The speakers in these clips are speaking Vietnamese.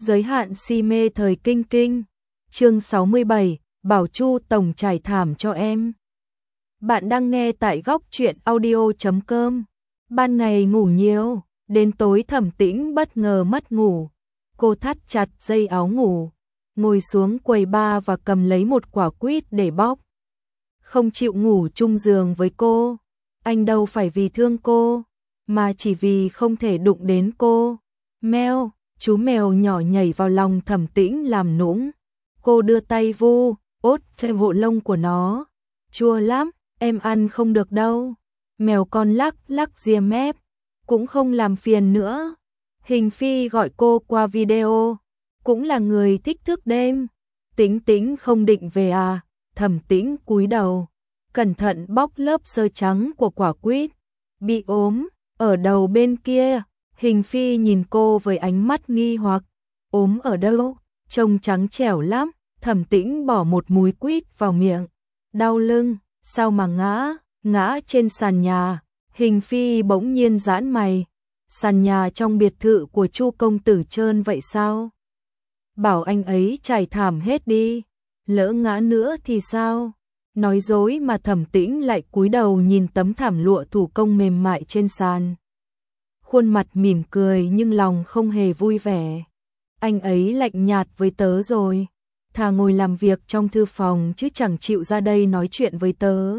Giới hạn si mê thời kinh kinh. Chương 67, bảo Chu tổng trải thảm cho em. Bạn đang nghe tại góc truyện audio.com. Ban ngày ngủ nhiều, đến tối Thẩm Tĩnh bất ngờ mất ngủ. Cô thắt chặt dây áo ngủ, ngồi xuống quầy bar và cầm lấy một quả quýt để bóc. Không chịu ngủ chung giường với cô, anh đâu phải vì thương cô, mà chỉ vì không thể đụng đến cô. Mèo, chú mèo nhỏ nhảy vào lòng Thẩm Tĩnh làm nũng. Cô đưa tay vu, ốt thêm bộ lông của nó. Chua lắm, em ăn không được đâu. Mèo con lắc lắc ria mép, cũng không làm phiền nữa. Hình Phi gọi cô qua video, cũng là người thích thức đêm. Tĩnh Tĩnh không định về à? Thẩm Tĩnh cúi đầu, cẩn thận bóc lớp sơ trắng của quả quýt. Bị ốm, ở đầu bên kia. Hình Phi nhìn cô với ánh mắt nghi hoặc. Ốm ở đâu? Trông trắng trẻo lắm. Thẩm Tĩnh bỏ một múi quýt vào miệng. Đau lưng, sao mà ngã trên sàn nhà. Hình Phi bỗng nhiên giãn mày. Sàn nhà trong biệt thự của Chu công tử trơn vậy sao? Bảo anh ấy trải thảm hết đi, lỡ ngã nữa thì sao? Nói dối mà Thẩm Tĩnh lại cúi đầu nhìn tấm thảm lụa thủ công mềm mại trên sàn. Khuôn mặt mỉm cười nhưng lòng không hề vui vẻ. Anh ấy lạnh nhạt với tớ rồi, thà ngồi làm việc trong thư phòng chứ chẳng chịu ra đây nói chuyện với tớ.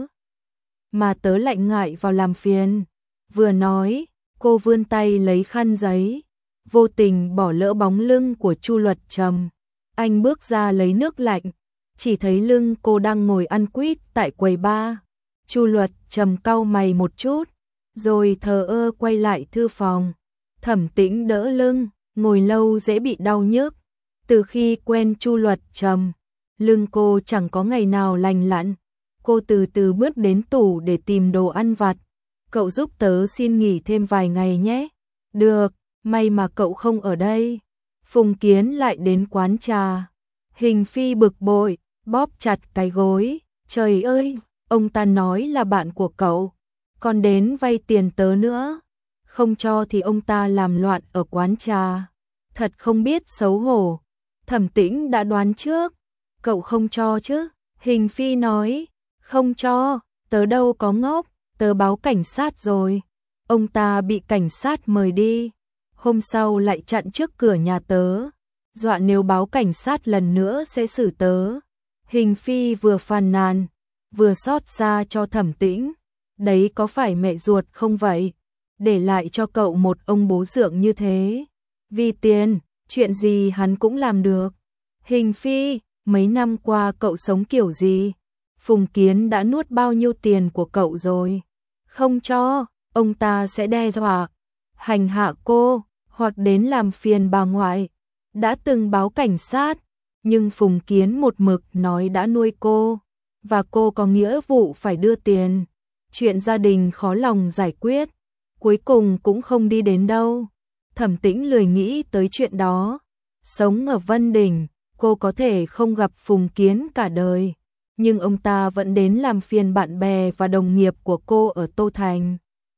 Mà tớ lại ngại vào làm phiền. Vừa nói, cô vươn tay lấy khăn giấy, vô tình bỏ lỡ bóng lưng của Chu Luật Trầm. Anh bước ra lấy nước lạnh, chỉ thấy lưng cô đang ngồi ăn quýt tại quầy bar. Chu Luật Trầm cau mày một chút, rồi thờ ơ quay lại thư phòng. Thẩm Tĩnh đỡ lưng, ngồi lâu dễ bị đau nhức. Từ khi quen Chu Luật Trầm, lưng cô chẳng có ngày nào lành lặn. Cô từ từ bước đến tủ để tìm đồ ăn vặt. Cậu giúp tớ xin nghỉ thêm vài ngày nhé. Được, may mà cậu không ở đây. Phùng Kiến lại đến quán trà. Hình Phi bực bội, bóp chặt cái gối. Trời ơi, ông ta nói là bạn của cậu, còn đến vay tiền tớ nữa. Không cho thì ông ta làm loạn ở quán trà. Thật không biết xấu hổ. Thẩm Tĩnh đã đoán trước. Cậu không cho chứ? Hình Phi nói, không cho, tớ đâu có ngốc, tớ báo cảnh sát rồi. Ông ta bị cảnh sát mời đi. Hôm sau lại chặn trước cửa nhà tớ, dọa nếu báo cảnh sát lần nữa sẽ xử tớ. Hình Phi vừa phàn nàn, vừa xót xa cho Thẩm Tĩnh. Đấy có phải mẹ ruột không vậy? Để lại cho cậu một ông bố dượng như thế. Vì tiền, chuyện gì hắn cũng làm được. Hình Phi, mấy năm qua cậu sống kiểu gì? Phùng Kiến đã nuốt bao nhiêu tiền của cậu rồi? Không cho, ông ta sẽ đe dọa, hành hạ cô, hoặc đến làm phiền bà ngoại. Đã từng báo cảnh sát, nhưng Phùng Kiến một mực nói đã nuôi cô, và cô có nghĩa vụ phải đưa tiền. Chuyện gia đình khó lòng giải quyết, cuối cùng cũng không đi đến đâu. Thẩm Tĩnh lười nghĩ tới chuyện đó. Sống ở Vân Đình, cô có thể không gặp Phùng Kiến cả đời, nhưng ông ta vẫn đến làm phiền bạn bè và đồng nghiệp của cô ở Tô Thành.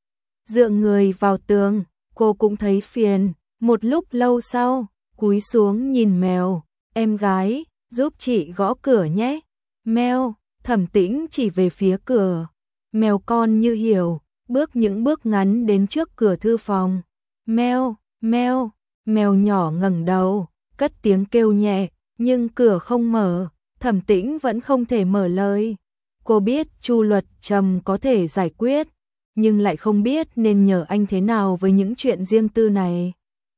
Dựa người vào tường, cô cũng thấy phiền. Một lúc lâu sau, cúi xuống nhìn mèo. Em gái, giúp chị gõ cửa nhé. Mèo, Thẩm Tĩnh chỉ về phía cửa. Mèo con như hiểu, bước những bước ngắn đến trước cửa thư phòng. Mèo, mèo, mèo nhỏ ngẩng đầu, cất tiếng kêu nhẹ, nhưng cửa không mở. Thẩm Tĩnh vẫn không thể mở lời. Cô biết Chu Luật Trầm có thể giải quyết, nhưng lại không biết nên nhờ anh thế nào với những chuyện riêng tư này.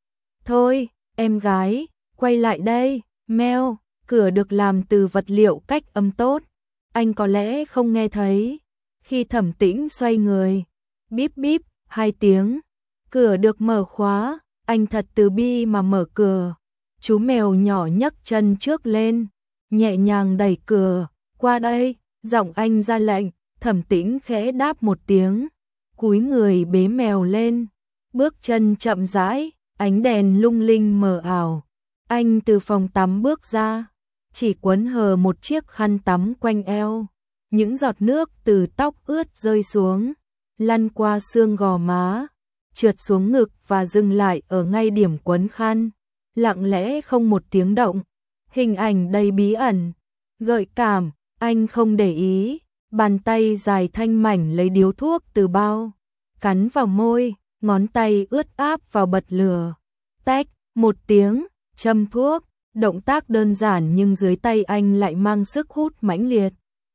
Thôi, em gái, quay lại đây. Mèo, cửa được làm từ vật liệu cách âm tốt, anh có lẽ không nghe thấy. Khi Thẩm Tĩnh xoay người, bíp bíp, 2 tiếng, cửa được mở khóa. Anh thật từ bi mà mở cửa. Chú mèo nhỏ nhấc chân trước lên, nhẹ nhàng đẩy cửa. Qua đây, giọng anh ra lệnh. Thẩm Tĩnh khẽ đáp một tiếng, cúi người bế mèo lên, bước chân chậm rãi, ánh đèn lung linh mờ ảo. Anh từ phòng tắm bước ra, chỉ quấn hờ một chiếc khăn tắm quanh eo. Những giọt nước từ tóc ướt rơi xuống, lăn qua xương gò má, trượt xuống ngực và dừng lại ở ngay điểm quấn khăn. lặng lẽ không một tiếng động, hình ảnh đầy bí ẩn, gợi cảm, anh không để ý, bàn tay dài thanh mảnh lấy điếu thuốc từ bao, cắn vào môi, ngón tay ướt áp vào bật lửa. Tách, một tiếng, châm thuốc, động tác đơn giản nhưng dưới tay anh lại mang sức hút mãnh liệt,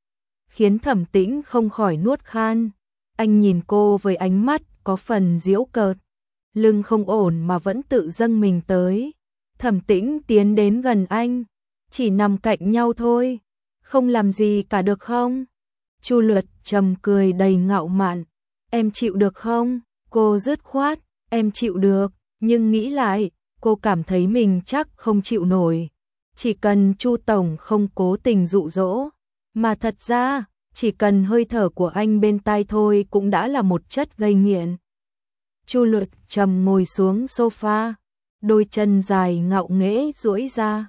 khiến Thẩm Tĩnh không khỏi nuốt khan. Anh nhìn cô với ánh mắt có phần giễu cợt, lưng không ổn mà vẫn tự dâng mình tới. Thẩm Tĩnh tiến đến gần anh, chỉ nằm cạnh nhau thôi, không làm gì cả được không? Chu Luật trầm cười đầy ngạo mạn, em chịu được không? Cô dứt khoát, em chịu được, nhưng nghĩ lại, cô cảm thấy mình chắc không chịu nổi. Chỉ cần Chu tổng không cố tình dụ dỗ, mà thật ra, chỉ cần hơi thở của anh bên tai thôi cũng đã là một chất gây nghiện. Chu Luật trầm ngồi xuống sofa, đôi chân dài ngạo nghễ duỗi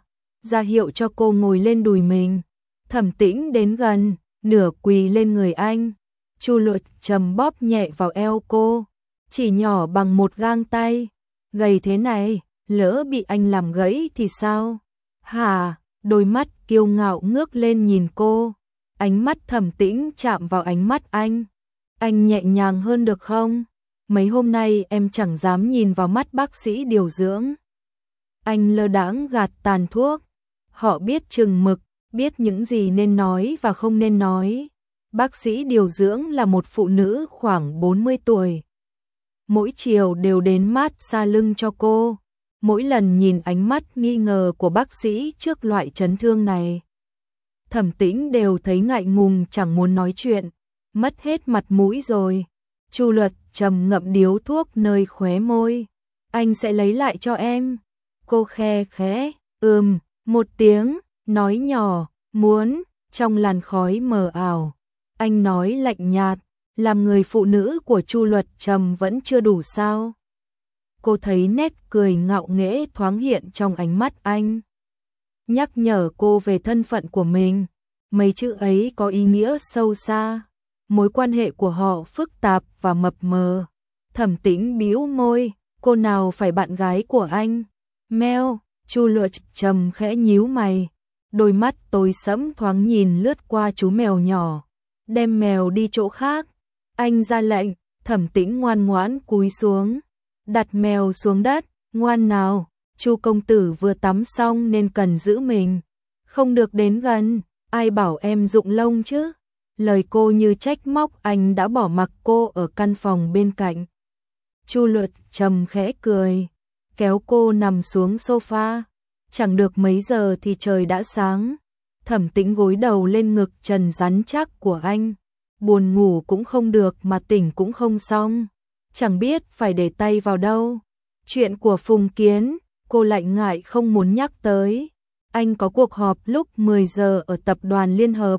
ra hiệu cho cô ngồi lên đùi mình. Thẩm Tĩnh đến gần, nửa quỳ lên người anh. Chu Luật trầm bóp nhẹ vào eo cô, chỉ nhỏ bằng một gang tay. Gầy thế này, lỡ bị anh làm gãy thì sao? Hả? Đôi mắt kiêu ngạo ngước lên nhìn cô. Ánh mắt Thẩm Tĩnh chạm vào ánh mắt anh. Anh nhẹ nhàng hơn được không? Mấy hôm nay em chẳng dám nhìn vào mắt bác sĩ điều dưỡng. Anh lơ đãng gạt tàn thuốc. Họ biết chừng mực, biết những gì nên nói và không nên nói. Bác sĩ điều dưỡng là một phụ nữ khoảng 40 tuổi. Mỗi chiều đều đến mát xa lưng cho cô. Mỗi lần nhìn ánh mắt nghi ngờ của bác sĩ trước loại chấn thương này, Thẩm Tĩnh đều thấy ngại ngùng chẳng muốn nói chuyện, mất hết mặt mũi rồi. Chu Luật trầm ngậm điếu thuốc nơi khóe môi. Anh sẽ lấy lại cho em. Cô khe khẽ, một tiếng, nói nhỏ, muốn, trong làn khói mờ ảo. Anh nói lạnh nhạt, làm người phụ nữ của Chu Luật trầm vẫn chưa đủ sao? Cô thấy nét cười ngạo nghễ thoáng hiện trong ánh mắt anh, nhắc nhở cô về thân phận của mình. Mấy chữ ấy có ý nghĩa sâu xa. Mối quan hệ của họ phức tạp và mập mờ. Thẩm Tĩnh bĩu môi, cô nào phải bạn gái của anh? Mèo. Chu Luật trầm khẽ nhíu mày, đôi mắt tối sẫm thoáng nhìn lướt qua chú mèo nhỏ. Đem mèo đi chỗ khác. Anh ra lệnh. Thẩm Tĩnh ngoan ngoãn cúi xuống, đặt mèo xuống đất. Ngoan nào, Chu công tử vừa tắm xong nên cần giữ mình, không được đến gần. Ai bảo em rụng lông chứ? Lời cô như trách móc anh đã bỏ mặc cô ở căn phòng bên cạnh. Chu Luật trầm khẽ cười, kéo cô nằm xuống sofa. Chẳng được mấy giờ thì trời đã sáng. Thẩm Tĩnh gối đầu lên ngực trần rắn chắc của anh. Buồn ngủ cũng không được mà tỉnh cũng không xong. Chẳng biết phải để tay vào đâu. Chuyện của Phùng Kiến, cô lại ngại không muốn nhắc tới. Anh có cuộc họp lúc 10 giờ ở tập đoàn Liên Hợp.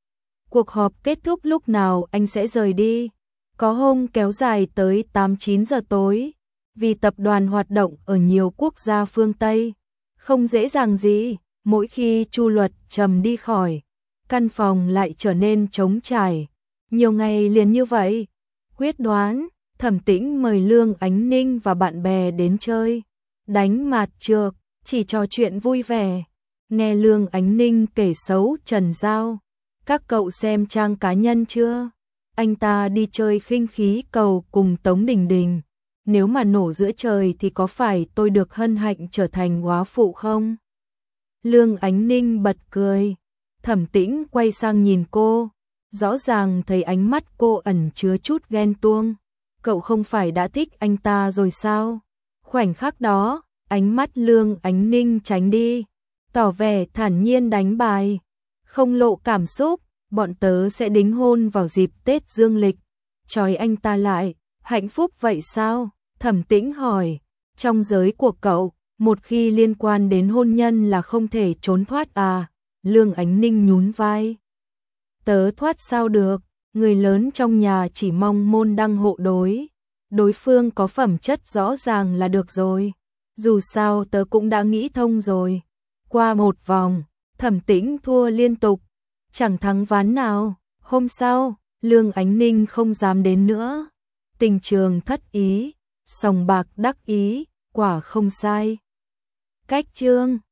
Cuộc họp kết thúc lúc nào anh sẽ rời đi. Có hôm kéo dài tới 8-9 giờ tối. Vì tập đoàn hoạt động ở nhiều quốc gia phương Tây, không dễ dàng gì. Mỗi khi Chu Luật trầm đi khỏi, căn phòng lại trở nên trống trải. Nhiều ngày liền như vậy. Quyết đoán, Thẩm Tĩnh mời Lương Ánh Ninh và bạn bè đến chơi, đánh mạt trược, chỉ trò chuyện vui vẻ. Nghe Lương Ánh Ninh kể xấu Trần Giao. Các cậu xem trang cá nhân chưa? Anh ta đi chơi khinh khí cầu cùng Tống Đình Đình. Nếu mà nổ giữa trời thì có phải tôi được hân hạnh trở thành góa phụ không? Lương Ánh Ninh bật cười. Thẩm Tĩnh quay sang nhìn cô. Rõ ràng thấy ánh mắt cô ẩn chứa chút ghen tuông. Cậu không phải đã thích anh ta rồi sao? Khoảnh khắc đó, ánh mắt Lương Ánh Ninh tránh đi, tỏ vẻ thản nhiên đánh bài. Không lộ cảm xúc, bọn tớ sẽ đính hôn vào dịp Tết dương lịch. Trói anh ta lại, hạnh phúc vậy sao? Thẩm Tĩnh hỏi. Trong giới của cậu, một khi liên quan đến hôn nhân là không thể trốn thoát à? Lương Ánh Ninh nhún vai. Tớ thoát sao được, người lớn trong nhà chỉ mong môn đăng hộ đối. Đối phương có phẩm chất rõ ràng là được rồi. Dù sao tớ cũng đã nghĩ thông rồi. Qua một vòng, Thẩm Tĩnh thua liên tục, chẳng thắng ván nào. Hôm sau, Lương Ánh Ninh không dám đến nữa. Tình trường thất ý, sòng bạc đắc ý, quả không sai. Cách chương